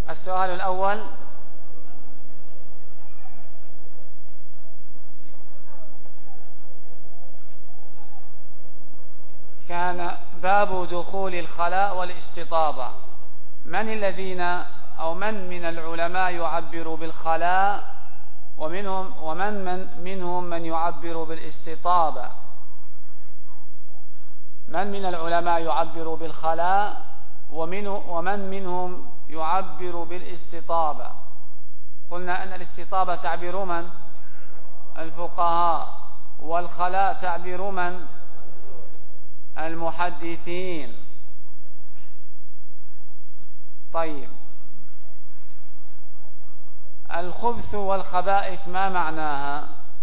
السؤال الأول: كان باب دخول الخلاء والاستطابة، من الذين أو من من العلماء يعبر بالخلاء ومنهم من يعبر بالاستطابة؟ من من العلماء يعبر بالخلاء ومن منهم يعبر بالاستطابة؟ قلنا أن الاستطابة تعبير من؟ الفقهاء، والخلاء تعبير من؟ المحدثين. طيب، الخبث والخبائث ما معناها؟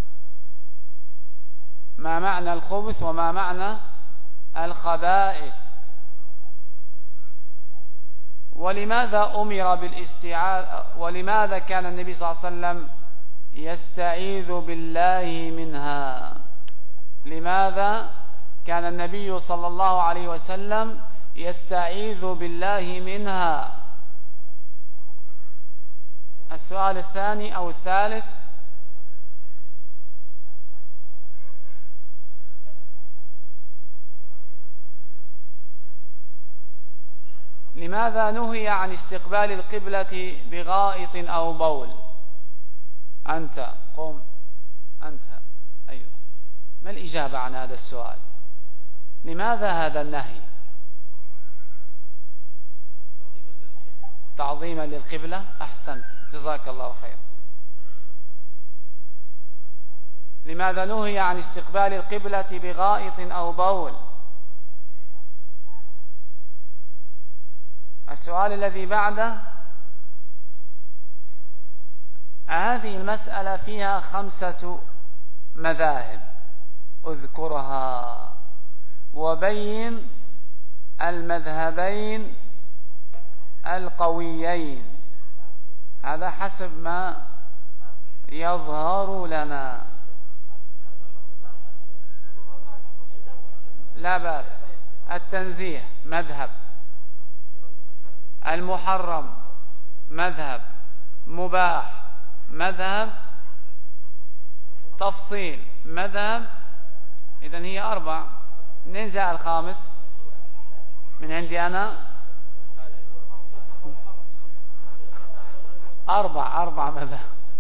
ما معنى الخبث وما معنى الخبائث؟ ولماذا أمر بالاستعاذة؟ ولماذا كان النبي صلى الله عليه وسلم يستعيذ بالله منها؟ لماذا كان النبي صلى الله عليه وسلم يستعيذ بالله منها؟ السؤال الثاني أو الثالث: لماذا نهي عن استقبال القبلة بغائط أو بول؟ أنت قم، أنت. أيوه، ما الإجابة عن هذا السؤال؟ لماذا هذا النهي؟ تعظيما للقبلة. أحسنت، جزاك الله خير. لماذا نهي عن استقبال القبلة بغائط أو بول؟ السؤال الذي بعده: هذه المسألة فيها 5 مذاهب، اذكرها وبين المذهبين القويين، هذا حسب ما يظهر لنا. لا بأس. التنزيه مذهب، المحرم مذهب، مباح مذهب، تفصيل مذهب. إذن هي 4. منين جاء الخامس؟ من عندي أنا. 4 مذهب.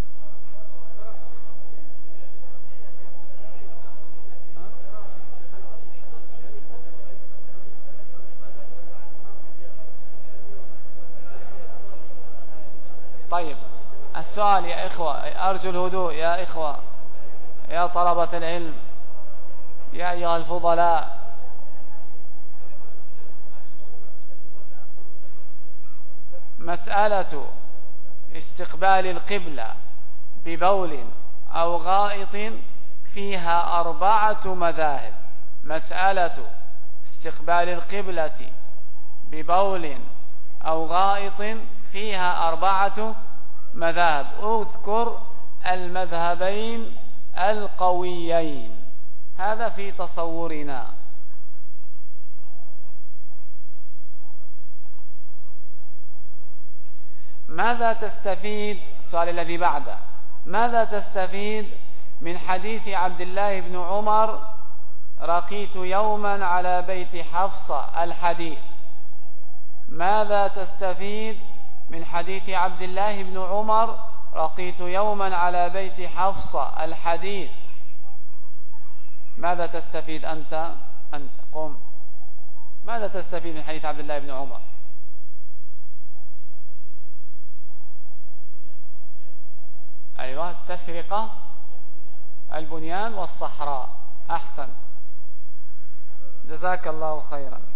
طيب، السؤال يا إخوة، أرجو الهدوء يا إخوة، يا طلبة العلم، يا أيها الفضلاء. مسألة استقبال القبلة ببول أو غائط فيها 4 مذاهب. مسألة استقبال القبلة ببول أو غائط فيها 4 مذاهب. اذكر المذهبين القويين، هذا في تصورنا. ماذا تستفيد؟ السؤال الذي بعده: ماذا تستفيد من حديث عبد الله بن عمر: رقيت يوما على بيت حفصة؟ الحديث. ماذا تستفيد من حديث عبد الله بن عمر: رقيت يوما على بيت حفصة؟ الحديث. ماذا تستفيد أنت قم. ماذا تستفيد من حديث عبد الله بن عمر؟ أيوة، التفرقة، البنيان والصحراء. أحسن، جزاك الله خيرا.